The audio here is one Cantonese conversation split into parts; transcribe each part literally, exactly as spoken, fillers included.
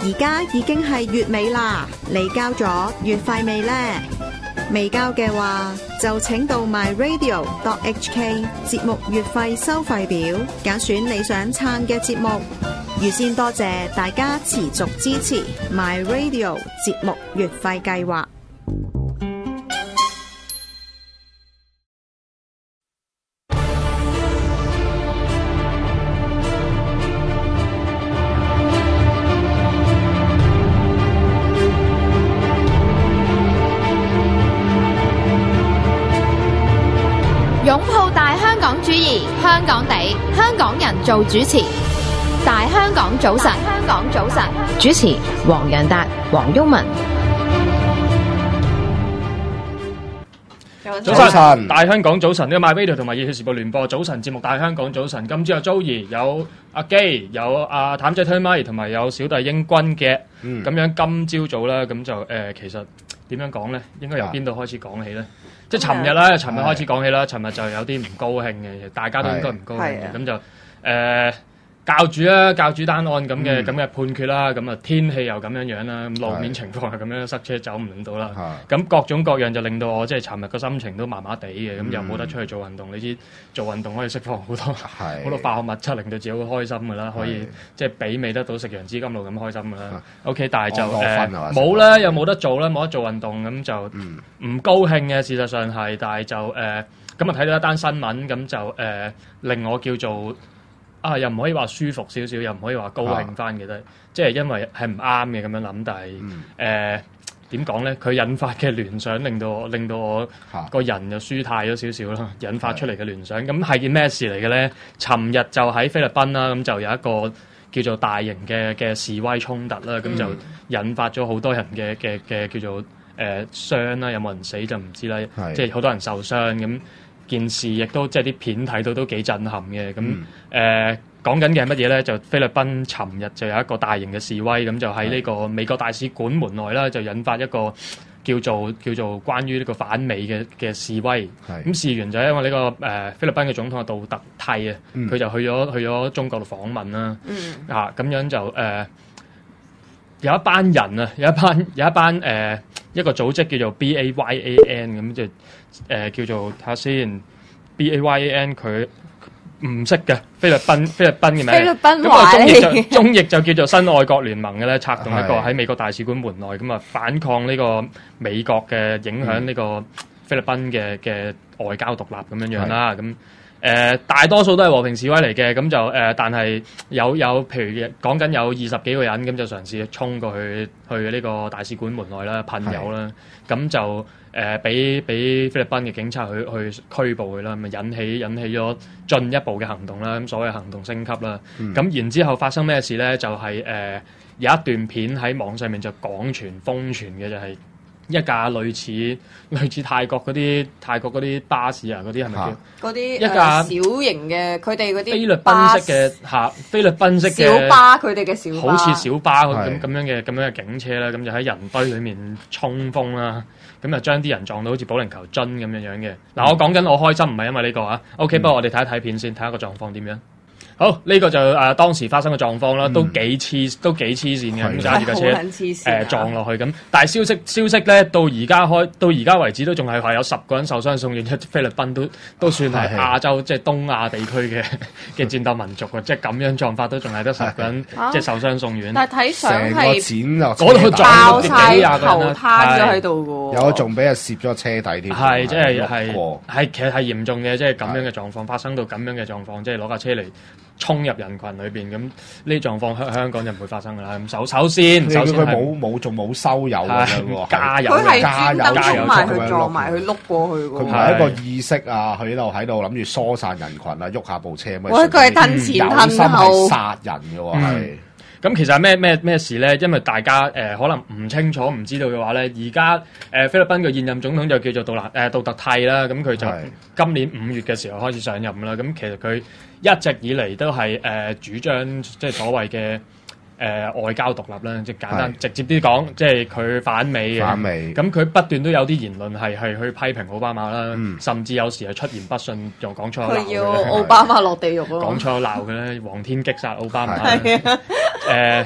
而家已經係月尾啦，你交咗月費未呢？未交嘅話，就請到 my radio dot h k 節目月費收費表，揀選你想撐嘅節目。預先多謝大家持續支持 my radio 節目月費計劃。 擁抱大香港主義，香港地，香港人做主持。大香港早晨，香港早晨，主持黃洋達、黃毓民。 早晨，大香港早晨，呢個 My Radio 同埋熱血時報聯播早晨節目《大香港早晨》。今朝有 Joey，有阿基，有阿譚仔推咪，同埋有小弟英軍嘅。咁、嗯、樣今朝早啦，咁就誒、呃，其實點樣講咧？應該由邊度開始講起咧？即係尋日啦，尋日開始講起啦。尋日就有啲唔高興嘅，大家都應該唔高興嘅。咁就誒。呃教主啦，教主單案咁嘅咁嘅判決啦，咁啊天氣又咁樣樣啦，咁路面情況又咁樣塞車走唔到啦，咁各種各樣就令到我即係尋日個心情都麻麻地嘅，咁、嗯、又冇得出去做運動。你知做運動可以釋放好多好多化學物質，令到自己好開心噶啦，可以即係媲美得到食楊枝甘露咁開心噶啦。OK， 但係就誒冇啦，又冇得做啦，冇得做運動，咁就唔高興嘅。事實上係，但係就誒咁啊睇到一單新聞，咁就誒、呃、令我叫做。啊，又唔可以話舒服少少，又唔可以話高興翻嘅，都、啊、即係因為係唔啱嘅咁樣諗，但係誒點講咧？佢、呃、引發嘅聯想令到我令到我個人又舒泰咗少少啦，引發出嚟嘅聯想，咁係件咩事嚟嘅咧？尋日就喺菲律賓啦，咁就有一個叫做大型嘅嘅示威衝突啦，咁、嗯、就引發咗好多人嘅嘅嘅叫做誒、呃、傷啦，有冇人死就唔知啦，即係好多人受傷咁。件事亦都即係啲片睇到都幾震撼嘅，咁誒講緊嘅係乜嘢咧？就菲律賓尋日就有一個大型嘅示威，咁就喺呢個美國大使館門內啦，就引發一個叫做叫做關於呢個反美嘅嘅示威。咁事緣就係因為呢、這個誒、呃、菲律賓嘅總統杜特蒂啊，佢、嗯、就去咗去咗中國度訪問啦，嗯、啊咁樣就誒、呃、有一班人啊，有一班有一班誒、呃、一個組織叫做 B A Y A N 咁就。誒、呃、叫做睇下先 ，B A Y A N 佢唔識嘅菲律賓菲律賓嘅名，菲律賓話中譯就中譯就叫做新愛國聯盟嘅咧，策動一個喺美國大使館門內咁啊反抗呢個美國嘅影響呢個菲律賓嘅嘅外交獨立咁樣樣啦，咁誒、呃、大多數都係和平示威嚟嘅，咁就誒、呃、但係有有譬如講緊有二十幾個人咁就嘗試衝過去去呢個大使館門內啦，噴油啦，咁就。誒俾俾菲律賓嘅警察去去拘捕佢啦，咪引起引起咗進一步嘅行動啦，咁所謂行動升級啦。咁、嗯、然之後發生咩事咧？就係、是、誒、呃、有一段片喺網上面就廣傳瘋傳嘅，就係、是、一架類似類似泰國嗰啲泰國嗰啲巴士啊，嗰啲係咪叫？嗰啲一架小型嘅，佢哋嗰啲菲律賓式嘅嚇，菲律賓式嘅小巴，佢哋嘅小巴，好似小巴咁咁樣嘅咁樣嘅警車啦，咁就喺人堆裡面衝鋒啦。咁就將啲人撞到好似保齡球樽咁樣樣嘅。嗱、嗯，我講緊我開心唔係因為呢、這個啊。OK，、嗯、不過我哋睇一睇片先，睇下個狀況點樣。好，呢、這個就誒、呃、當時發生嘅狀況啦，都幾黐，都幾黐線嘅，咁揸住架車誒、呃、撞落去咁。但係消息消息咧，到而家開到而家為止都仲係話有十個人受傷送院，菲律賓都都算係亞洲即係東亞地區嘅嘅戰鬥民族啊，即係咁樣撞法都仲係得十個人即係受傷送院。但係睇相係嗰度爆曬頭攤咗喺度嘅喎，有仲俾人攝咗車底添。係即係係係其實係嚴重嘅，即係咁樣嘅狀況發生到咁樣嘅狀況，即係攞架車嚟衝入人群裏邊，咁呢啲狀況香香港就唔會發生噶啦。咁首首先，首先佢冇冇仲冇收油嘅喎，加油佢係專登衝埋去撞埋去碌過去喎。佢唔係一個意識啊，佢喺度喺度諗住疏散人群啊，喐下部車咁。喂，佢係褪前褪後殺人嘅喎，係。咁其實係咩咩咩事咧？因為大家誒、呃、可能唔清楚、唔知道嘅話咧，而家誒菲律賓嘅現任總統就叫做杜蘭誒杜特蒂啦。咁佢就今年五月嘅時候開始上任啦。咁其實佢一直以嚟都係誒、呃、主張即係所謂嘅誒、呃、外交獨立啦。即係簡單直接啲講，即係佢反美嘅。反美。咁佢不斷都有啲言論係係去批評奧巴馬啦、嗯，甚至有時係出言不遜，又講粗口鬧佢。佢要奧巴馬落地獄咯。講粗口鬧嘅咧，黃天擊殺奧巴馬。誒、呃，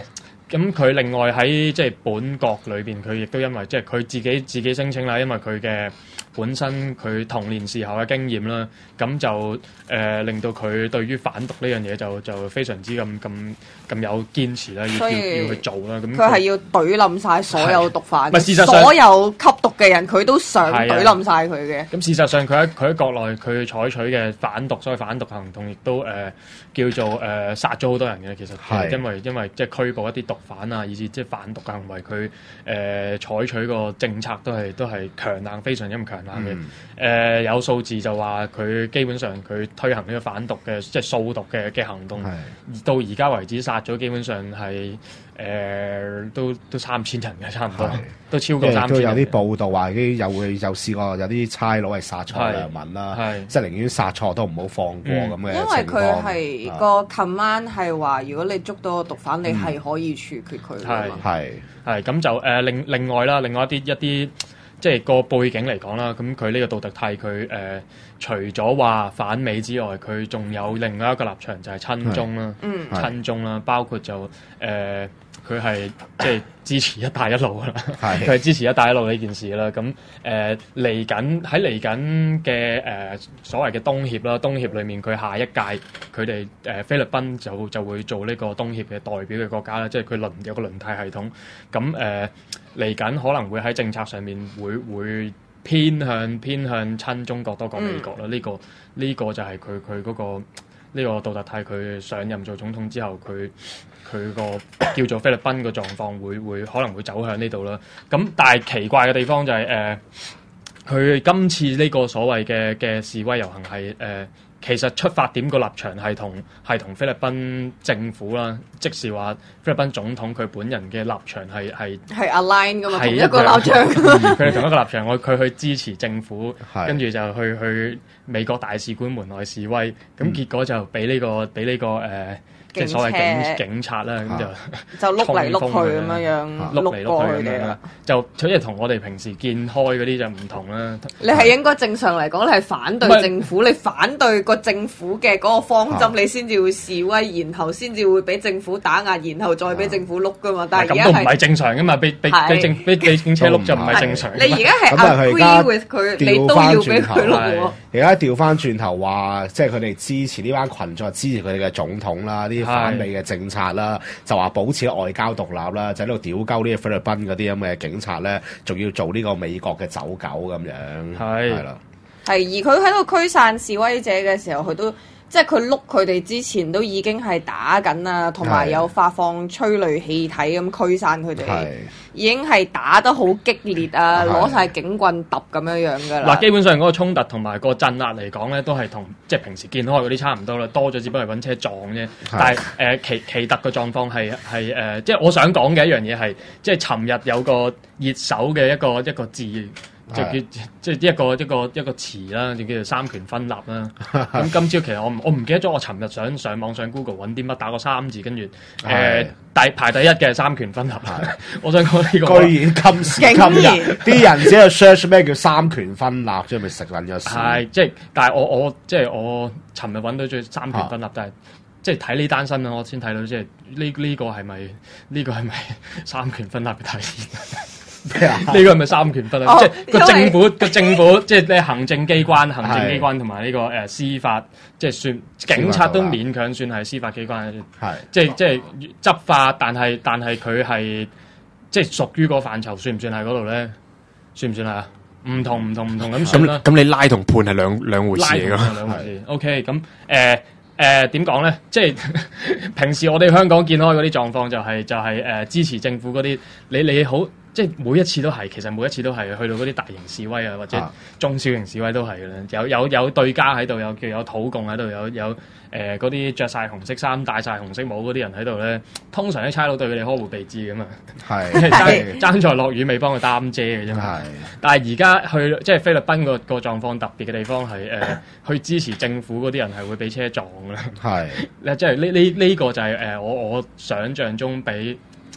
咁佢另外喺即係本國裏邊，佢亦都因為即係佢自己自己聲稱啦，因為佢嘅本身佢童年時候嘅經驗啦，咁就誒、呃、令到佢對於反毒呢樣嘢就就非常之咁咁咁有堅持啦，要要要去做啦。咁佢係要懟冧晒所有毒販， 事實上所有吸毒嘅人佢都想懟冧晒佢嘅。 咁事實上佢喺佢喺國內佢採取嘅反毒所謂反毒行動，亦都誒、呃、叫做誒、呃、殺咗好多人嘅。其實係因為因為即係拘捕一啲毒販啊，以至即係反毒嘅行為，佢誒、呃、採取個政策都係都係強硬，非常之咁強硬嘅。誒、嗯呃、有數字就話佢基本上佢推行呢個反毒嘅即係掃毒嘅嘅行動，到而家為止殺咗基本上係誒、呃、都都三千人嘅，差唔多都超過三千人。 都有啲報道話啲有會有試過有啲差佬係殺錯良民啦，即係寧願殺錯都唔好放過咁嘅、嗯、 因為佢係個 command 係話，如果你捉到個毒販，嗯、你係可以處決佢㗎嘛。係係咁就誒、呃、另另外啦，另外一啲一啲即係個背景嚟講啦，咁佢呢個杜特蒂佢誒除咗話反美之外，佢仲有另外一個立場就係親中啦，親中啦，包括就誒佢係即係支持一帶一路啦，佢係支持一帶一路呢件事啦。咁誒嚟緊喺嚟緊嘅誒所謂嘅東協啦，東協裡面佢下一屆佢哋誒菲律賓就就會做呢個東協嘅代表嘅國家啦，即係佢輪有個輪替系統。咁誒嚟緊可能會喺政策上面會會偏向偏向親中國多過美國啦。呢、嗯這個呢、這個就係佢佢嗰個呢、這個杜特蒂佢上任做總統之後，佢佢個叫做菲律賓個狀況會會可能會走向呢度啦。咁但係奇怪嘅地方就係誒佢今次呢個所謂嘅嘅示威遊行係誒。呃其實出發點個立場係同係同菲律賓政府啦，即是話菲律賓總統佢本人嘅立場係係係 align 噶嘛，同一個立場。 佢哋同一個立場，我佢去支持政府，跟住就去去美國大使館門外示威，咁、嗯、結果就俾呢、呢個俾呢、呢個誒。呃即係所謂警警察啦，咁、啊、 就就碌嚟碌去咁樣樣， 碌嚟碌去咁樣，就好似同我哋平時見開嗰啲就唔同啦。 你係應該正常嚟講，你係反對政府，你反對個政府嘅嗰個方針，啊、你先至會示威，然後先至會俾政府打壓，然後再俾政府碌噶嘛。啊、但係而家係咁都唔係正常噶嘛，俾俾俾政俾俾警車碌就唔係正常。 你而家係 agree with 佢，你都要俾佢碌喎。 而家調翻轉頭話，即係佢哋支持呢班群眾，支持佢哋嘅總統啦，啲反美嘅政策啦，就話保持外交獨立啦，就喺度屌鳩呢個菲律賓嗰啲咁嘅警察咧，仲要做呢個美國嘅走狗咁樣，係係啦， 係而佢喺度驅散示威者嘅時候，佢都即係佢碌佢哋之前都已經係打緊啊，同埋有發放催淚氣體咁驅散佢哋，已經係打得好激烈啊，攞晒警棍揼咁樣樣噶啦。 嗱，基本上嗰個衝突同埋個鎮壓嚟講咧，都係同即係平時見開嗰啲差唔多啦，多咗只不過係揾車撞啫。但係誒、呃、奇奇特嘅狀況係係誒，即係我想講嘅一樣嘢係，即係尋日有個熱搜嘅一個一個字。就叫即係一個一個一個詞啦，就叫做三權分立啦。咁今朝其實我我唔記得咗，我尋日想上網上 Google 揾啲乜打個三字，跟住誒第排第一嘅三權分立。我想講呢、呢個， 居然今時今日啲人只係 search 咩叫三權分立，即係咪食撚咗屎？ 係即係，但係我我即係我尋日揾到最三權分立，但係即係睇呢單新聞，我先睇到即係呢呢個係咪呢個係咪三權分立嘅體現？呢個係咪三權分立？哦、即係個政府個政府，即係咧行政機關、行政機關同埋呢個誒、呃、司法，即係算警察都勉強算係司法機關。係即係即係執法，但係但係佢係即係屬於個範疇，算唔算係嗰度咧？算唔算係啊？唔同唔同唔同咁算啦。 咁你拉同判係兩兩回事嚟㗎。 兩回事。OK，咁誒。誒點講咧？即係平時我哋香港見開嗰啲狀況就係、是、就係、是、誒、呃、支持政府嗰啲，你你好，即係每一次都係，其實每一次都係去到嗰啲大型示威啊，或者中小型示威都係嘅啦。有有有對家喺度，有叫有土共喺度，有有誒嗰啲着晒紅色衫、戴晒紅色帽嗰啲人喺度咧。通常啲差佬對佢哋呵護備至㗎嘛，係爭爭在落雨未幫佢擔遮嘅啫嘛。但係而家去即係菲律賓個個狀況特別嘅地方係誒、呃、去支持政府嗰啲人係會俾車撞。係，咧即係呢呢呢個就係、是、誒、呃、我我想象中比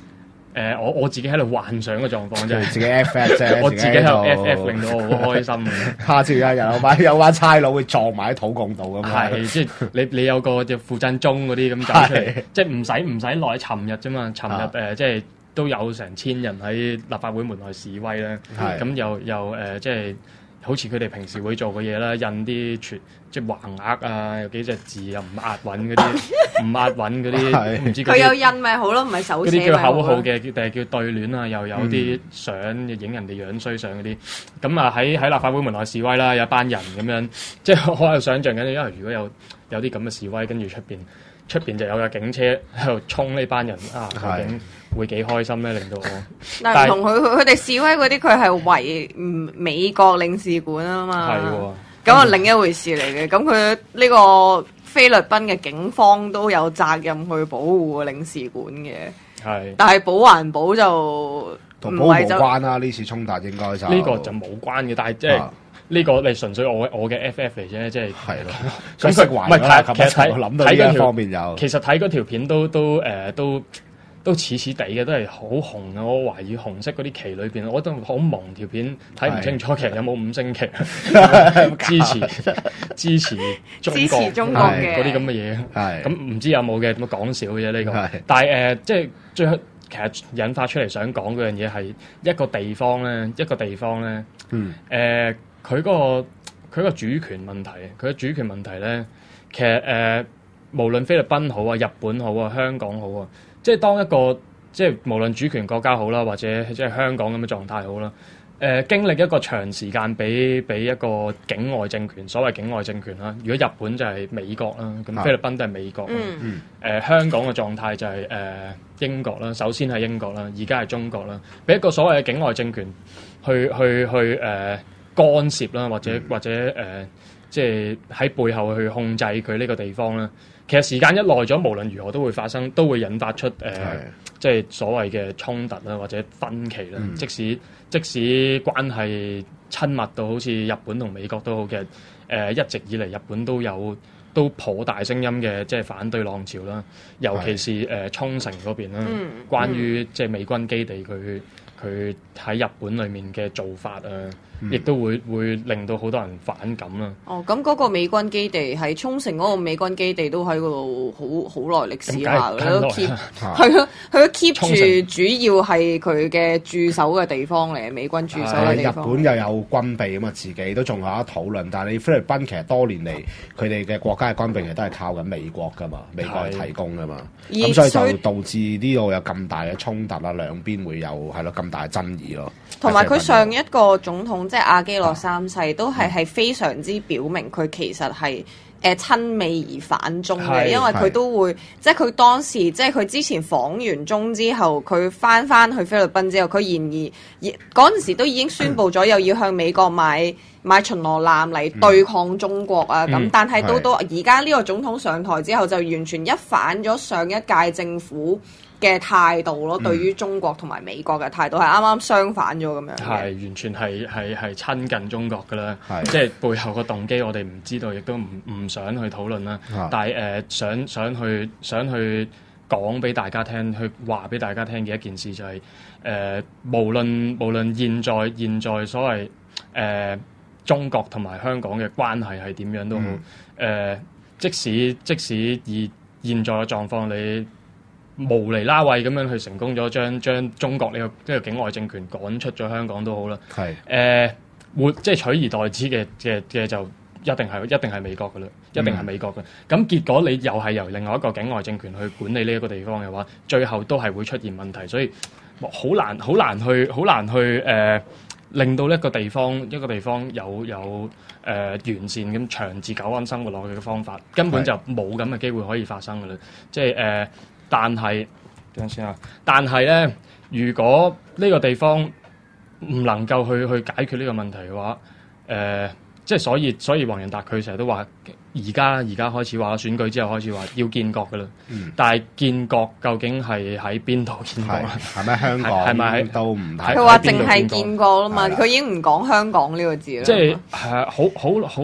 誒我我自己喺度幻想嘅狀況啫， 自己 F F 啫， 我自己喺度 F F 令到我好開心。 下次有人有班有班差佬會撞埋喺土共度咁樣。 係即係你你有個叫傅振中嗰啲咁走出嚟，即係唔使唔使耐，尋日啫嘛，尋日誒即係都有成千人喺立法會門外示威咧，咁又又誒即係。好似佢哋平時會做嘅嘢啦，印啲全即係橫額啊，有幾隻字又唔押韻嗰啲，唔押韻嗰啲，唔知佢有印咪好咯，唔係手寫。 嗰啲叫口號嘅，定係叫對聯啊？又有啲相影人哋樣衰相嗰啲。咁啊喺喺立法會門內示威啦，有一班人咁樣，即係我喺度想像緊，因為如果有有啲咁嘅示威，跟住出邊出邊就有架警車喺度衝呢班人啊，究竟會幾開心咧？令到我， 但係同佢佢哋示威嗰啲，佢係圍唔美國領事館啊嘛，係喎，咁啊另一回事嚟嘅。咁佢呢個菲律賓嘅警方都有責任去保護領事館嘅，係，但係保環保就同保無關啦。呢次衝突應該就呢個就冇關嘅，但係即係。呢個你純粹我我嘅 F F 嚟啫，即係係咯。咁佢唔係睇，其實睇諗到呢一方面有。其實睇嗰條片都都誒都都似似地嘅，都係好紅啊！我懷疑紅色嗰啲旗裏邊，我覺得好蒙條片睇唔清楚，其實有冇五星旗支持支持中國支持中國嘅嗰啲咁嘅嘢。係咁唔知有冇嘅，咁講笑嘅啫呢個。但係誒，即係最後其實引發出嚟想講嗰樣嘢係一個地方咧，一個地方咧，嗯誒。佢嗰、那個佢個主權問題，佢嘅主權問題咧，其實誒、呃、無論菲律賓好啊、日本好啊、香港好啊，即係當一個即係無論主權國家好啦，或者即係香港咁嘅狀態好啦，誒、呃、經歷一個長時間俾俾一個境外政權，所謂境外政權啦。如果日本就係美國啦，咁菲律賓都係美國啦。誒、嗯呃、香港嘅狀態就係、是、誒、呃、英國啦，首先係英國啦，而家係中國啦，俾一個所謂嘅境外政權去去去誒。呃干涉啦，或者、嗯、或者誒、呃，即係喺背後去控制佢呢個地方啦。其實時間一耐咗，無論如何都會發生，都會引發出誒，呃、的即係所謂嘅衝突啦，或者分歧啦、嗯。即使即使關係親密到好似日本同美國都好嘅，誒、呃、一直以嚟日本都有都頗大聲音嘅，即係反對浪潮啦。尤其是誒、呃、沖繩嗰邊啦，嗯、關於即係美軍基地佢佢喺日本裏面嘅做法啊。亦都會會令到好多人反感啦。 哦，咁嗰個美軍基地喺沖繩嗰個美軍基地都喺嗰度好好耐歷史下，佢都 keep 係咯，佢都 keep 住主要係佢嘅駐守嘅地方嚟，美軍駐守嘅地方。 日本又有軍備咁啊，自己都仲有得討論。但係你菲律賓其實多年嚟佢哋嘅國家嘅軍備其實都係靠緊美國噶嘛，美國係提供噶嘛。咁所以就導致呢度有咁大嘅衝突啦，兩邊會有係咯咁大嘅爭議咯。 同埋佢上一個總統即係阿基諾三世都係係非常之表明佢其實係誒親美而反中嘅，因為佢都會即係佢當時即係佢之前訪完中之後，佢翻翻去菲律賓之後，佢然而嗰陣時都已經宣布咗又要向美國買買巡邏艦嚟對抗中國啊！咁、嗯、但係到到而家呢個總統上台之後，就完全一反咗上一屆政府嘅態度咯，對於中國同埋美國嘅態度係啱啱相反咗咁樣。係完全係係係親近中國㗎啦，即係背後個動機我哋唔知道，亦都唔唔想去討論啦。但係誒、呃、想想去想去講俾大家聽，去話俾大家聽嘅一件事就係、是、誒、呃、無論無論現在現在所謂誒、呃、中國同埋香港嘅關係係點樣都好，誒、嗯呃、即使即使以現在嘅狀況你。無厘啦位咁樣去成功咗，將將中國呢個呢個境外政權趕出咗香港都好啦。係誒，會即係取而代之嘅嘅嘅就一定係一定係美國噶啦，一定係美國嘅。咁、嗯、結果你又係由另外一個境外政權去管理呢一個地方嘅話，最後都係會出現問題，所以好難好難去好難去誒、呃、令到一個地方一個地方有有誒、呃、完善咁長治久安生活落去嘅方法，根本就冇咁嘅機會可以發生噶啦，即係誒。呃但係等陣先啊！但係咧，如果呢個地方唔能夠去去解決呢個問題嘅話，誒、呃，即係所以所以黃仁達佢成日都話，而家而家開始話選舉之後開始話要建國噶啦。嗯、但係建國究竟係喺邊度建國啊？ 係咪香港？係咪都唔睇？ 佢話淨係建國啦嘛，佢已經唔講香港呢個字啦。 即係係好好好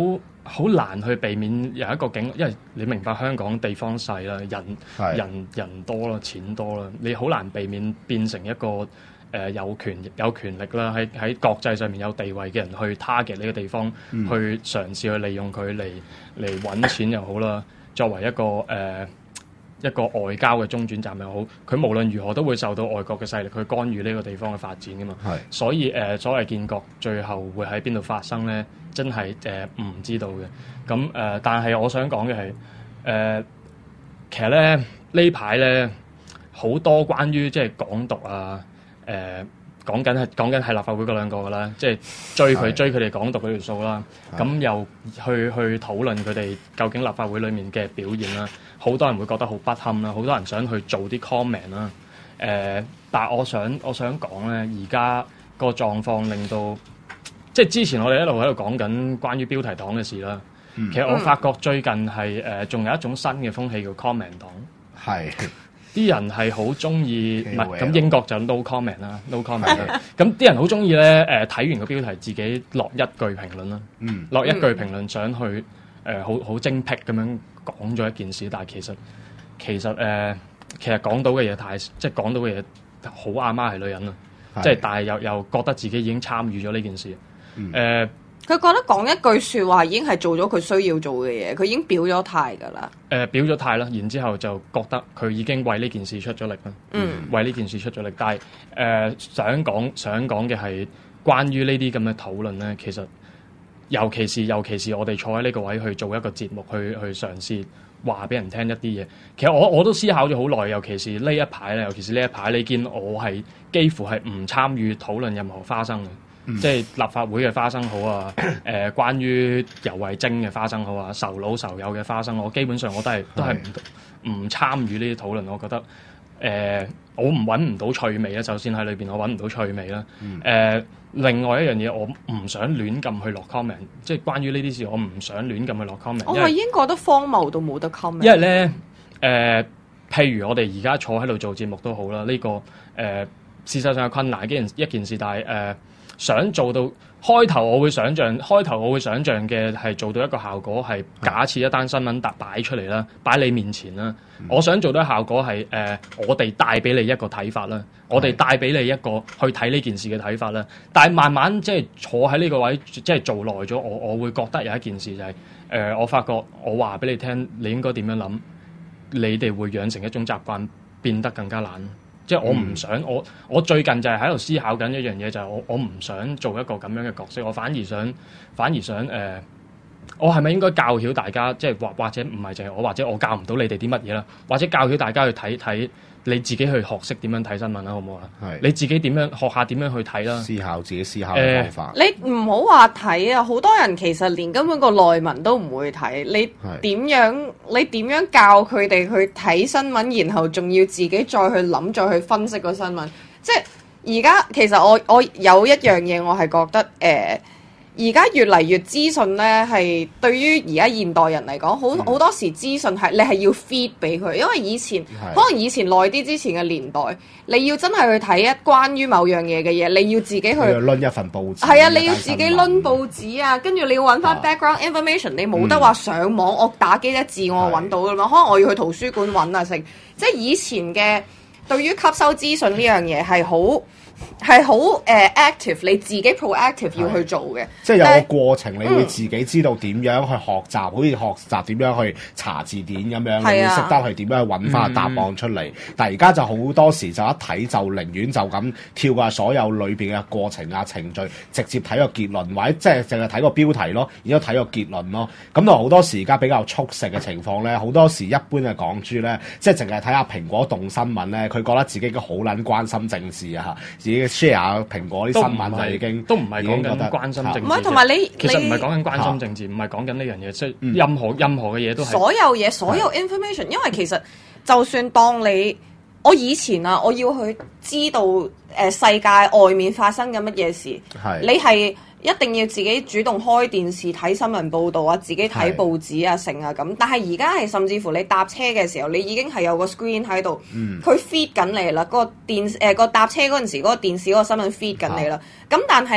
好難去避免有一個境，因為你明白香港地方細啦，人人人多啦，錢多啦，你好難避免變成一個誒、呃、有權有權力啦，喺喺國際上面有地位嘅人去 target 呢個地方，嗯、去嘗試去利用佢嚟嚟揾錢又好啦，作為一個誒、呃、一個外交嘅中轉站又好，佢無論如何都會受到外國嘅勢力去干預呢個地方嘅發展噶嘛。所以誒、呃、所謂建國最後會喺邊度發生咧？真係誒唔知道嘅，咁誒、呃，但係我想講嘅係誒，其實咧呢排咧好多關於即係港獨啊，誒、呃、講緊係講緊係立法會嗰兩個噶啦，即係追佢追佢哋港獨嗰條數啦，咁又去去討論佢哋究竟立法會裡面嘅表現啦，好多人會覺得好不堪啦，好多人想去做啲 comment 啦，誒、呃，但係我想我想講咧，而家個狀況令到。即係之前我哋一路喺度講緊關於標題黨嘅事啦，嗯、其實我發覺最近係誒仲有一種新嘅風氣叫 comment 黨，係啲人係好中意，唔係咁英國就 no comment 啦 ，no comment 啦，咁啲人好中意咧誒睇完個標題自己落一句評論啦，嗯、落一句評論想去誒好好精闢咁樣講咗一件事，但係其實其實誒、呃、其實講到嘅嘢太即係講到嘅嘢好阿媽係女人啊，即係是但係又又覺得自己已經參與咗呢件事。誒，佢、嗯呃、覺得講一句説話已經係做咗佢需要做嘅嘢，佢已經表咗態㗎啦。誒、 呃，表咗態啦，然之後就覺得佢已經為呢件事出咗力啦。嗯，為呢件事出咗力，但係誒、呃、想講想講嘅係關於呢啲咁嘅討論咧，其實尤其是尤其是我哋坐喺呢個位去做一個節目，去去嘗試話俾人聽一啲嘢。其實我我都思考咗好耐，尤其是呢一排咧，尤其是呢一排，你見我係幾乎係唔參與討論任何花生嘅。嗯、即係立法會嘅花生好啊，誒、呃，關於游蕙禎嘅花生好啊，仇老仇友嘅花生，我基本上我都係都係唔唔參與呢啲討論。我覺得誒、呃，我唔揾唔到趣味啦，就算喺裏邊我揾唔到趣味啦。誒、嗯呃，另外一樣嘢，我唔想亂咁去落 comment，即係關於呢啲事，我唔想亂咁去落 comment。 我係已經覺得荒謬到冇得 comment。 因為咧，誒、呃，譬如我哋而家坐喺度做節目都好啦，呢、這個誒、呃、事實上係困難嘅一件一件事，但係誒。呃想做到開頭，我會想像開頭我會想像嘅係做到一個效果，係假設一單新聞搭擺出嚟啦，擺你面前啦。嗯、我想做到效果係誒、呃，我哋帶俾你一個睇法啦，我哋帶俾你一個去睇呢件事嘅睇法啦。但係慢慢即係坐喺呢個位，即係做耐咗，我我會覺得有一件事就係、是、誒、呃，我發覺我話俾你聽，你應該點樣諗，你哋會養成一種習慣，變得更加懶。即係我唔想，嗯、我我最近就係喺度思考緊一樣嘢，就係、是、我我唔想做一個咁樣嘅角色，我反而想反而想誒、呃，我係咪應該教曉大家，即係或或者唔係淨係我，或者我教唔到你哋啲乜嘢啦，或者教曉大家去睇睇。你自己去學識點樣睇新聞啦，好唔好啊？係你自己點樣學下點樣去睇啦？思考自己思考嘅方法。 呃、你唔好話睇啊！好多人其實連根本個內文都唔會睇。你點樣？你點樣教佢哋去睇新聞，然後仲要自己再去諗、再去分析個新聞？即係而家其實我我有一樣嘢，我係覺得誒。呃而家越嚟越資訊咧，係對於而家現代人嚟講，好好、嗯、多時資訊係你係要 feed 俾佢，因為以前是可能以前耐啲之前嘅年代，你要真係去睇一關於某樣嘢嘅嘢，你要自己去攆一份報紙。 係啊，你要自己攆報紙啊，跟住你要揾翻 background information，、啊、你冇得話上網，嗯、我打幾隻字我揾到噶嘛，是可能我要去圖書館揾啊，成即係以前嘅對於吸收資訊呢樣嘢係好。係好誒 active，你自己 proactive 要去做嘅， 即係有個過程，你會自己知道點樣去學習，好似、嗯、學習點樣去查字典咁樣，啊、你會識得去點樣去揾翻答案出嚟。嗯、但係而家就好多時就一睇就寧願就咁跳過所有裏邊嘅過程啊程序，直接睇個結論，或者即係淨係睇個標題咯，然之後睇個結論咯。咁就好多時而家比較速食嘅情況咧，好多時一般嘅港豬咧，即係淨係睇下蘋果動新聞咧，佢覺得自己都好撚關心政治啊，自己 share 蘋果啲新聞就已經都唔係講緊關心政治， 唔係同埋你其實唔係講緊關心政治，唔係講緊呢樣嘢，即係任何任何嘅嘢都係所有嘢，所有 information，因為其實就算當你我以前啊，我要去知道誒、呃、世界外面發生緊乜嘢事，是你係一定要自己主動開電視睇新聞報導啊，自己睇報紙啊，成啊咁。但係而家係甚至乎你搭車嘅時候，你已經係有個 screen 喺度，佢、嗯、feed 緊你啦。嗰個電誒個搭車嗰陣時，嗰、嗰個電視嗰個新聞 feed 緊你啦。咁、啊、但係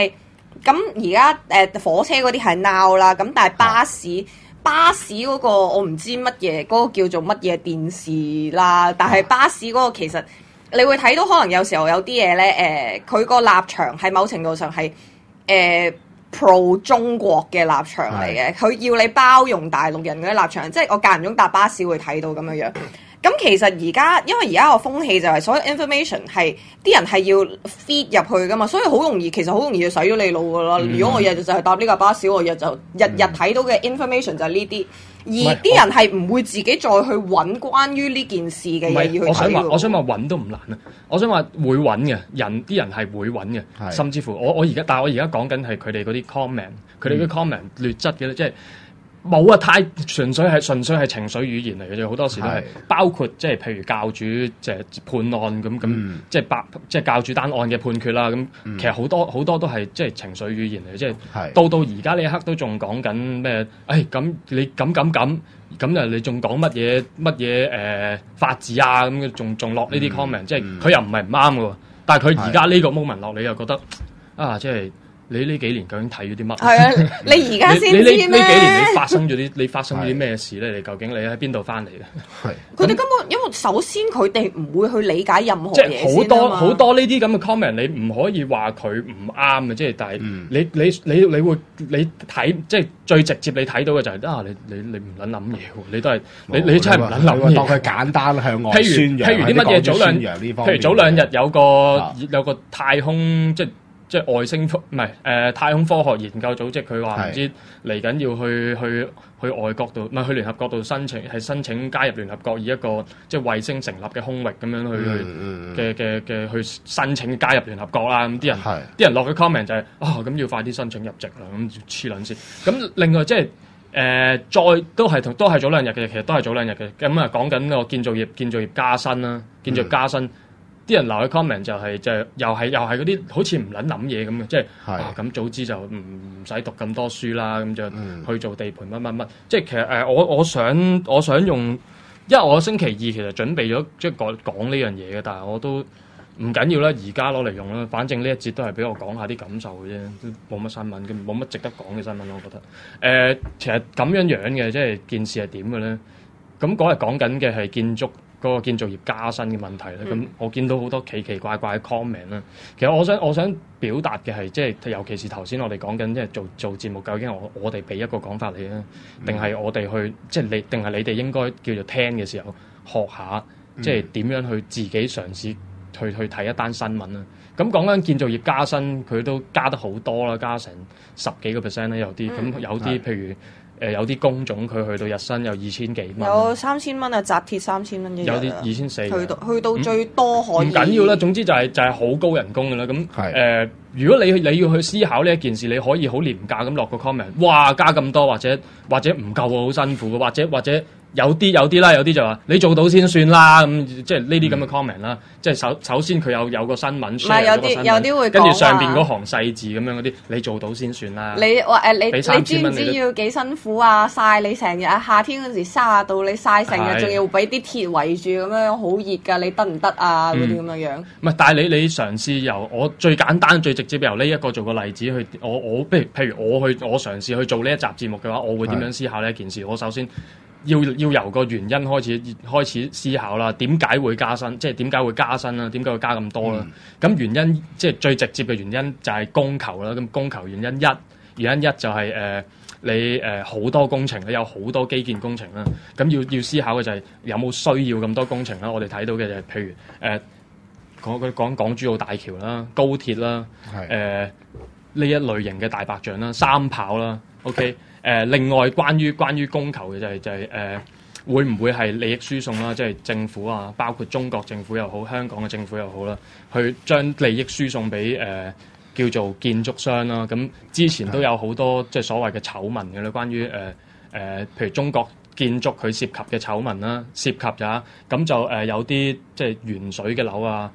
咁而家誒火車嗰啲係 now 啦，咁但係巴士。巴士嗰個我唔知乜嘢，嗰、嗰個叫做乜嘢電視啦。但係巴士嗰個其實你會睇到，可能有時候有啲嘢咧，誒佢個立場係某程度上係誒、呃、pro 中國嘅立場嚟嘅。佢要你包容大陸人嗰啲立場，即係我間唔中搭巴士會睇到咁樣樣。咁其實而家因為而家個風氣就係所有 information 係啲人係要 feed 入去噶嘛，所以好容易其實好容易就洗咗你腦噶啦。嗯、如果我日日就係搭呢架巴士，我日就日日睇到嘅 information 就係呢啲，而啲人係唔會自己再去揾關於呢件事嘅嘢要去睇。 我想話，我想話揾都唔難啊！我想話會揾嘅人，啲人係會揾嘅， 是甚至乎我我而家，但係我而家講緊係佢哋嗰啲 comment，佢哋啲 comment 劣質嘅咧，即係。冇啊！太純粹係純粹係情緒語言嚟嘅啫，好多時都係包括即係譬如教主即係判案咁咁，嗯、即係白即係教主單案嘅判決啦。咁、嗯、其實好多好多都係即係情緒語言嚟嘅，即係是到到而家呢一刻都仲講緊咩？誒咁你咁咁咁咁啊！你仲講乜嘢乜嘢誒法治啊？咁仲仲落呢啲 comment，即係佢又唔係唔啱嘅喎。但係佢而家呢個 moment 落，你又覺得啊，即係。你呢幾年究竟睇咗啲乜？係啊，你而家先知咩？ 呢幾年你發生咗啲，你發生咗啲咩事咧？你究竟你喺邊度翻嚟嘅？ 係佢哋根本因為首先佢哋唔會去理解任何嘢先啊嘛。 即係好多好多呢啲咁嘅 comment，你唔可以話佢唔啱嘅，即係但係你你你你會你睇即係最直接你睇到嘅就係啊，你你你唔撚諗嘢喎，你都係你你真係唔撚諗嘢。 當佢簡單向外宣揚， 譬如譬如啲乜嘢早兩譬如早兩日有個有個太空即係。即係外星科唔係誒太空科學研究組織，佢話唔知嚟緊要去去去外國度，唔係去聯合國度申請，係申請加入聯合國以一個即係衛星成立嘅空域咁樣去去嘅嘅嘅去申請加入聯合國啦。咁啲人啲人落嘅 comment 就係啊，咁要快啲申請入籍啦，咁黐撚線。咁另外即係誒再都係同都係早兩日嘅，其實都係早兩日嘅。咁啊講緊個建造業建造業加薪啦，建造業加薪。啲人留嘅 comment 就係、是、就係、是、又係又係嗰啲好似唔撚諗嘢咁嘅，即係是啊咁早知就唔唔使讀咁多書啦，咁就去做地盤乜乜乜。即係其實誒、呃，我我想我想用，因為我星期二其實準備咗即係講講呢樣嘢嘅，但係我都唔緊要啦，而家攞嚟用啦。反正呢一節都係俾我講下啲感受嘅啫，都冇乜新聞，咁冇乜值得講嘅新聞我覺得。誒、呃，其實咁樣樣嘅，即係件事係點嘅咧？咁嗰日講緊嘅係建築。嗰個建造業加薪嘅問題咧，咁、嗯、我見到好多奇奇怪怪嘅 comment 啦。其實我想我想表達嘅係，即係尤其是頭先我哋講緊，即係做做節目，究竟我我哋俾一個講法你啊，定係我哋去即係你，定係你哋應該叫做聽嘅時候學下，即係點樣去自己嘗試去去睇一單新聞啦。咁講緊建造業加薪，佢都加得好多啦，加成十幾個 percent 咧，有啲咁、嗯、有啲譬如。誒、呃、有啲工種佢去到日薪有二千幾蚊， 有三千蚊啊，紮鐵三千蚊一日， 有啲二千四， 去到去到最多可以。唔緊要啦，總之就係、是、就係、是、好高人工㗎啦。咁誒、呃，如果你你要去思考呢一件事，你可以好廉價咁落個 comment，哇加咁多或者或者唔夠喎，好辛苦嘅，或者或者。有啲有啲啦，有啲就話你做到先算啦，咁即係呢啲咁嘅 comment 啦。即係首首先佢有有個新聞 share 有啲有啲會跟住上邊嗰行細字咁樣嗰啲，你做到先算啦。 你話誒你你知唔知要幾辛苦啊？曬你成日啊，夏天嗰時卅度，你曬成日，仲要俾啲鐵圍住咁樣，好熱㗎，你得唔得啊？嗰啲咁嘅樣。唔係， 但係你你嘗試由我最簡單最直接由呢一個做個例子去，我我譬如譬如我去我嘗試去做呢一集節目嘅話，我會點樣思考呢一件事？我首先。要要由個原因開始開始思考啦，點解會加薪？即係點解會加薪啦？點解會加咁多啦？咁、嗯、原因即係最直接嘅原因就係供求啦。咁供求原因一，原因一就係、是、誒、呃、你誒好、呃、多工程咧，有好多基建工程啦。咁要要思考嘅就係有冇需要咁多工程啦。我哋睇到嘅就係譬如誒、呃、講講港珠澳大橋啦、高鐵啦、誒呢是、呃、一類型嘅大白象啦、三跑啦 ，OK。誒、呃，另外關於關於供求嘅就係、是、就係、是、誒、呃，會唔會係利益輸送啦？即係政府啊，包括中國政府又好，香港嘅政府又好啦，去將利益輸送俾誒、呃、叫做建築商啦。咁之前都有好多即係所謂嘅醜聞嘅啦，關於誒誒，譬如中國建築佢涉及嘅醜聞啦，涉及咗咁就誒、呃、有啲即係鉛水嘅樓啊。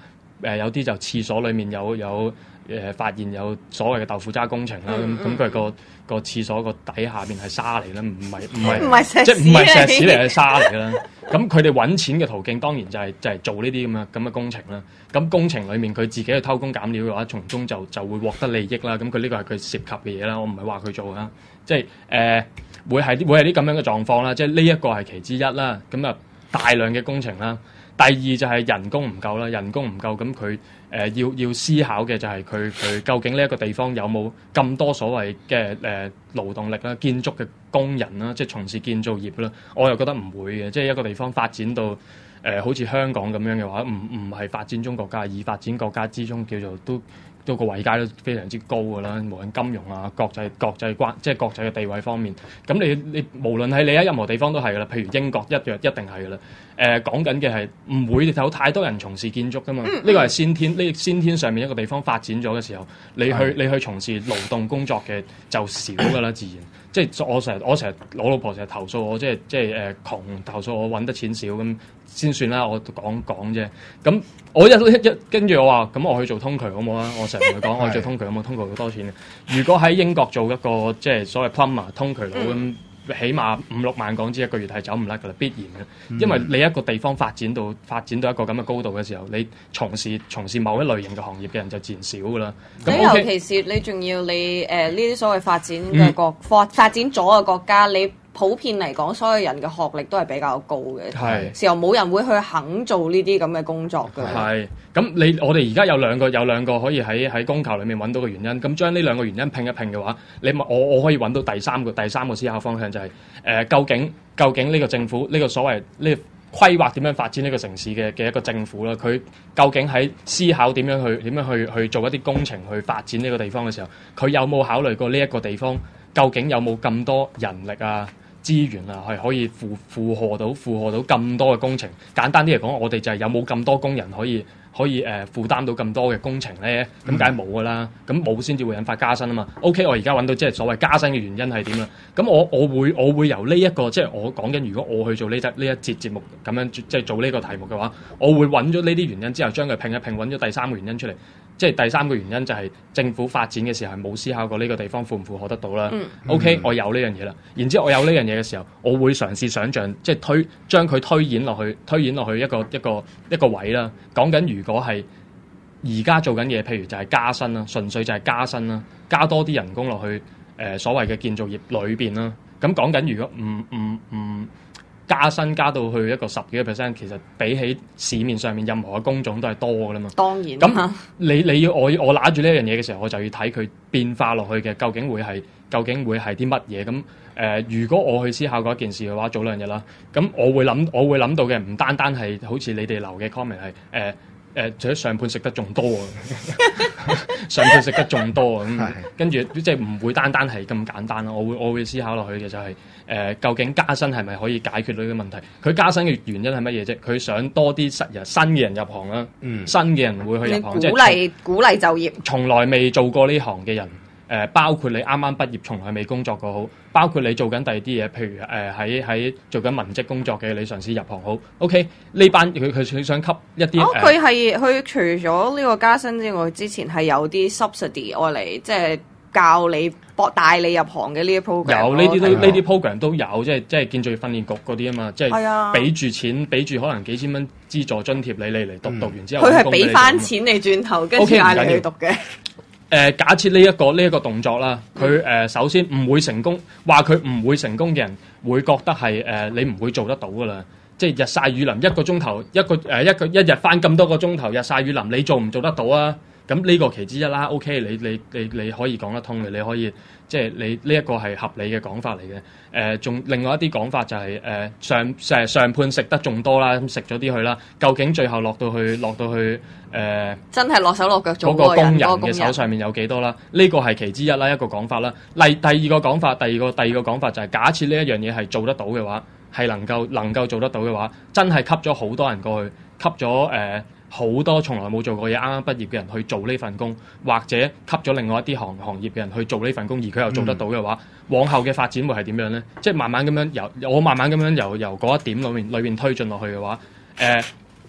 呃、有啲就廁所裡面有有。誒、呃、發現有所謂嘅豆腐渣工程啦，咁咁佢個個廁所個底下邊係沙嚟啦，唔係唔係唔係石即係唔係石屎嚟嚟係沙嚟㗎啦。咁佢哋揾錢嘅途徑當然就係、是、就係、是、做呢啲咁嘅咁嘅工程啦。咁工程裡面佢自己去偷工減料嘅話，從中就就會獲得利益啦。咁佢呢個係佢涉及嘅嘢啦，我唔係話佢做啊，即係誒、呃、會係會係啲咁樣嘅狀況啦。即係呢一個係其之一啦。咁啊大量嘅工程啦。第二就係人工唔夠啦，人工唔夠咁佢誒要要思考嘅就係佢佢究竟呢一個地方有冇咁多所謂嘅誒勞動力啦、建築嘅工人啦，即係從事建造業啦，我又覺得唔會嘅，即係一個地方發展到誒、呃、好似香港咁樣嘅話，唔唔係發展中國家，已發展國家之中叫做都。都個位階都非常之高㗎啦，無論金融啊、國際國際關即係國際嘅地位方面，咁你你無論係你喺任何地方都係㗎啦，譬如英國一樣一定係㗎啦。誒、呃、講緊嘅係唔會有太多人從事建築㗎嘛，呢、嗯、個係先天呢先天上面一個地方發展咗嘅時候，你去的你去從事勞動工作嘅就少㗎啦，自然。即係我成日我成日我老婆成日投訴我，即係即係誒窮，投訴我揾得錢少咁先算啦。我講講啫。咁我一一跟住我話，咁我去做通渠好冇啊？我成日同佢講，我去做通渠好冇？通渠好多錢嘅。如果喺英國做一個即係所謂 plumber 通渠佬咁。嗯起碼五六萬港紙一個月係走唔甩㗎啦，必然嘅。因為你一個地方發展到發展到一個咁嘅高度嘅時候，你從事從事某一類型嘅行業嘅人就自然少㗎啦。咁、 嗯、尤其是你仲要你誒呢啲所謂發展嘅國發、嗯、發展咗嘅國家，你普遍嚟講，所有人嘅學歷都係比較高嘅。係時候冇人會去肯做呢啲咁嘅工作㗎。係咁，你我哋而家有兩個有兩個可以喺喺供求裏面揾到嘅原因。咁將呢兩個原因拼一拼嘅話，你我我可以揾到第三個第三個思考方向就係、是、誒、呃、究竟究竟呢個政府呢、呢個所謂呢、呢個規劃點樣發展呢個城市嘅嘅一個政府啦，佢究竟喺思考點樣去點樣去去做一啲工程去發展呢個地方嘅時候，佢有冇考慮過呢一個地方究竟有冇咁多人力啊？資源啊，係可以負負荷到負荷到咁多嘅工程。簡單啲嚟講，我哋就係有冇咁多工人可以可以誒、呃、負擔到咁多嘅工程咧？咁梗係冇噶啦。咁冇先至會引發加薪啊嘛。OK，我而家揾到即係所謂加薪嘅原因係點啦？咁我我會我會由呢、這、一個即係我講緊，如果我去做呢則呢一節節目咁樣即係做呢個題目嘅話，我會揾咗呢啲原因之後，將佢拼一拼，揾咗第三個原因出嚟。即係第三個原因就係政府發展嘅時候係冇思考過呢個地方負唔負荷得到啦。嗯、OK，我有呢樣嘢啦。然之後我有呢樣嘢嘅時候，我會嘗試想像，即係推將佢推演落去，推演落去一個一個一個位啦。講緊如果係而家做緊嘢，譬如就係加薪啦，純粹就係加薪啦，加多啲人工落去誒、呃、所謂嘅建造業裏邊啦。咁講緊如果唔唔唔加薪加到去一個十幾個 percent， 其實比起市面上面任何嘅工種都係多㗎啦嘛。當然。咁你你要我我拿住呢樣嘢嘅時候，我就要睇佢變化落去嘅，究竟會係究竟會係啲乜嘢？咁誒、呃，如果我去思考嗰一件事嘅話，早兩日啦，咁我會諗我會諗到嘅唔單單係好似你哋留嘅 comment 係誒。呃誒，除咗上盤食得仲多啊，上盤食得仲多啊，咁跟住即係唔會單單係咁簡單咯。我會我會思考落去嘅就係、是、誒、呃，究竟加薪係咪可以解決到呢個問題？佢加薪嘅原因係乜嘢啫？佢想多啲新人新嘅人入行啦，嗯、新嘅人會去入行，即係鼓勵鼓勵就業。從來未做過呢行嘅人。誒、呃，包括你啱啱畢業，從來未工作過好；包括你做緊第二啲嘢，譬如誒喺喺做緊文職工作嘅，你嘗試入行好。OK，呢班佢佢佢想吸一啲。哦，佢係佢除咗呢個加薪之外，之前係有啲 subsidy 愛嚟，即係教你博帶你入行嘅呢啲 program。有呢啲都呢啲 program 都有，即係即係建造業訓練局嗰啲啊嘛，即係俾住錢，俾住可能幾千蚊資助津貼你，你嚟讀、嗯、讀完之後，佢係俾翻錢你轉頭，跟住嗌你去讀嘅。誒、呃，假設呢、這、一個呢一、這個動作啦，佢誒、呃、首先唔會成功，話佢唔會成功嘅人會覺得係誒、呃、你唔會做得到噶啦，即係日曬雨淋一個鐘頭，一個誒、呃、一個一日翻咁多個鐘頭，日曬雨淋，你做唔做得到啊？咁呢個其之一啦 ，OK， 你你你你可以講得通嘅，你可以即係你呢一個係合理嘅講法嚟嘅。誒、呃，仲另外一啲講法就係、是、誒、呃、上誒上判食得仲多啦，咁食咗啲去啦，究竟最後落到去落到去誒，呃、真係落手落腳做嗰個工人嘅手上面有幾多啦？呢、這個係其之一啦，一個講法啦。例第二個講法，第二個第二個講法就係、是、假設呢一樣嘢係做得到嘅話，係能夠能夠做得到嘅話，真係吸咗好多人過去，吸咗誒。呃好多從來冇做過嘢，啱啱畢業嘅人去做呢份工，或者吸咗另外一啲行行業嘅人去做呢份工，而佢又做得到嘅話，嗯、往後嘅發展會係點樣咧？即係慢慢咁樣由我慢慢咁樣由由嗰一點裏面裏面推進落去嘅話，誒、呃、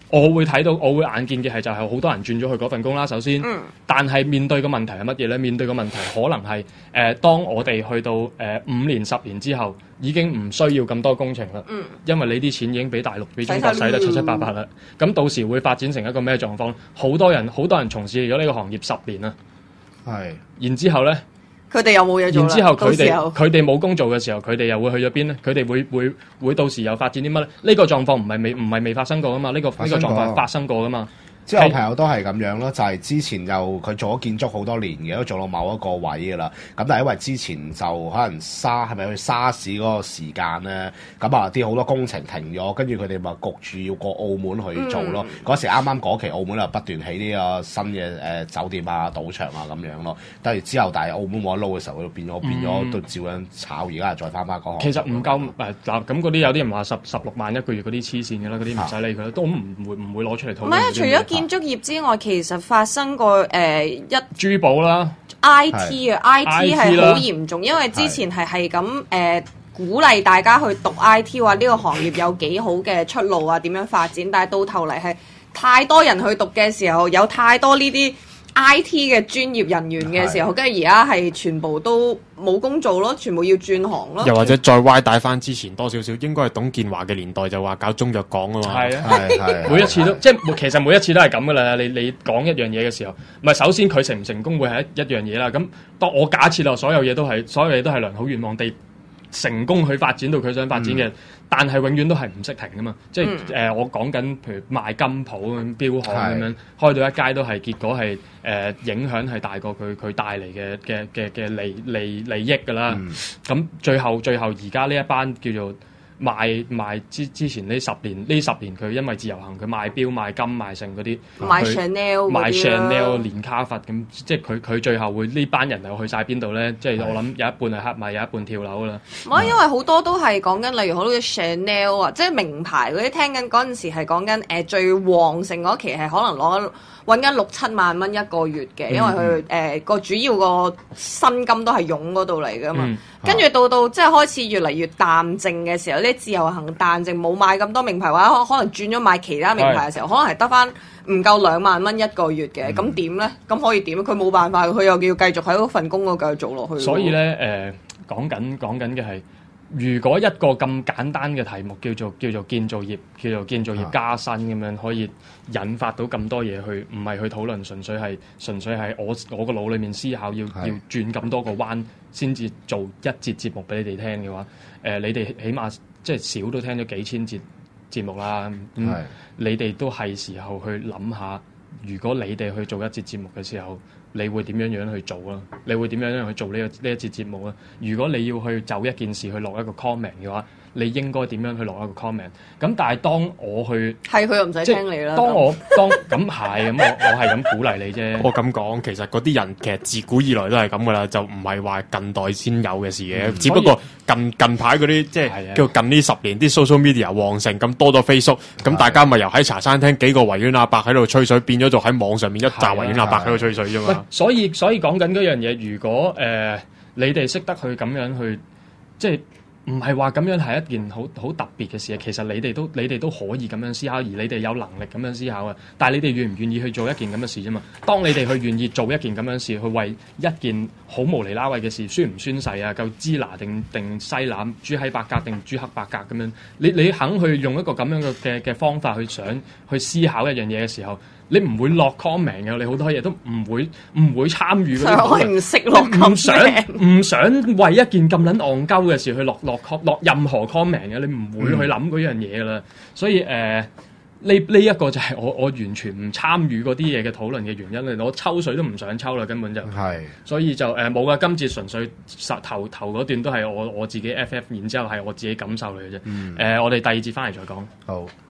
我會睇到，我會眼見嘅係就係好多人轉咗去嗰份工啦。首先，嗯、但係面對嘅問題係乜嘢咧？面對嘅問題可能係誒、呃，當我哋去到誒、呃、五年、十年之後，已經唔需要咁多工程啦。嗯、因為你啲錢已經俾大陸、俾中國使得七七八八啦。咁到時會發展成一個咩狀況？好多人、好多人從事咗呢個行業十年啦。係是，然之後咧。 佢哋又冇嘢做啦。 然之後佢哋佢哋冇工做嘅時候，佢哋又會去咗邊咧？佢哋會會會到時又發展啲乜咧？呢、呢個狀況唔係未唔係未發生過噶嘛？呢、呢個呢個狀況發生過噶嘛？ 即係我朋友都係咁樣咯，就係、是、之前又佢做咗建築好多年嘅，都做到某一個位㗎啦。咁但係因為之前就可能沙係咪去沙士嗰個時間咧，咁啊啲好多工程停咗，跟住佢哋咪焗住要過澳門去做咯。嗰、嗯、時啱啱嗰期澳門又不斷起呢個新嘅誒、呃、酒店啊、賭場啊咁樣咯。跟住之後，但係澳門冇得撈嘅時候，佢變咗、嗯、變咗都照樣炒，而家再翻返嗰行。 其實唔夠誒嗱，咁嗰啲有啲人話十十六萬一個月嗰啲黐線嘅啦，嗰啲唔使理佢啦，都唔會唔會攞出嚟討論。唔係啊， 除咗建築業之外，其實發生過誒、呃、一珠寶啦 I T 啊 I T 係好嚴重，因為之前係係咁誒鼓勵大家去讀 I T， 話呢個行業有幾好嘅出路啊，點樣發展，但係到頭嚟係太多人去讀嘅時候，有太多呢啲 I T 嘅專業人員嘅時候，跟住而家係全部都冇工做咯，全部要轉行咯。 又或者再歪帶翻之前多少少，應該係董建華嘅年代就話搞中藥港啊嘛。係啊，係係， 每一次都即係其實每一次都係咁噶啦。你你講一樣嘢嘅時候，唔係首先佢成唔成功會係一一樣嘢啦。咁當我假設啦，所有嘢都係所有嘢都係良好願望地成功去發展到佢想發展嘅。嗯，但係永遠都係唔識停噶嘛，即係誒、嗯呃、我講緊譬如賣金鋪咁標行咁樣，開到一街都係，結果係誒、呃、影響係大過佢佢帶嚟嘅嘅嘅嘅利利利益㗎啦。咁、嗯、最後最後而家呢一班叫做賣賣之之前呢十年呢十年佢因為自由行佢賣錶賣金賣剩嗰啲賣 Chanel 賣 Chanel 連卡佛咁，即係佢佢最後會呢班人又去晒邊度咧？即係我諗有一半係黑賣，有一半跳樓啦。 唔係、嗯，因為好多都係講緊，例如好多 Chanel 啊，即係名牌嗰啲，聽緊嗰陣時係講緊誒最旺盛嗰期係可能攞揾緊六七萬蚊一個月嘅，因為佢誒個主要個薪金都係傭嗰度嚟噶嘛。嗯、跟住到到即係開始越嚟越淡靜嘅時候，啲自由行淡靜，冇買咁多名牌，或者可能轉咗買其他名牌嘅時候，是可能係得翻唔夠兩萬蚊一個月嘅。咁點咧？咁可以點？佢冇辦法，佢又要繼續喺嗰份工嗰度繼續做落去。 所以咧誒，講緊講緊嘅係。如果一個咁簡單嘅題目叫做叫做建造業，叫做建造業加薪咁樣，可以引發到咁多嘢去，唔係去討論，純粹係純粹係我我個腦裏面思考，要要轉咁多個彎先至做一節節目俾你哋聽嘅話，誒、呃，你哋起碼即係少都聽咗幾千節節目啦。咁是你哋都係時候去諗下，如果你哋去做一節節目嘅時候，你會點樣樣去做啦？你會點樣樣去做呢、這個呢一節節目啦？如果你要去就一件事去落一個 comment 嘅話，你應該點樣去落一個 comment？咁但係當我去係佢又唔使聽你啦。 當我當咁係咁，我我係咁鼓勵你啫。 我咁講，其實嗰啲人其實自古以來都係咁噶啦，就唔係話近代先有嘅事嘅。嗯、只不過近近排嗰啲即係叫近呢十年啲 social media 旺盛，咁多咗 Facebook，咁大家咪由喺茶餐廳幾個維園阿伯喺度吹水，變咗做喺網上面一紮維園阿伯喺度吹水啫嘛。 所以所以講緊嗰樣嘢，如果誒、呃、你哋識得去咁樣去，即係唔係話咁樣係一件好好特別嘅事。其實你哋都你哋都可以咁樣思考，而你哋有能力咁樣思考啊。但係你哋願唔願意去做一件咁嘅事啫嘛？當你哋去願意做一件咁樣事，去為一件好無厘啦位嘅事宣唔宣誓啊？夠支拿定定西攬，朱喺白格定朱黑白格咁樣？你你肯去用一個咁樣嘅嘅嘅方法去想去思考一樣嘢嘅時候，你唔會落 comment 嘅，你好多嘢都唔會唔會參與嗰啲。 我係唔識落 comment，唔想唔想為一件咁撚戇鳩嘅事去落落落任何 comment 嘅，你唔會去諗嗰樣嘢噶啦。所以誒，呢呢一個就係我我完全唔參與嗰啲嘢嘅討論嘅原因。我抽水都唔想抽啦，根本就係。是所以就誒冇噶，今次純粹頭頭嗰段都係我我自己 F F， 然之後係我自己感受嚟嘅啫。誒、嗯呃，我哋第二節翻嚟再講。好。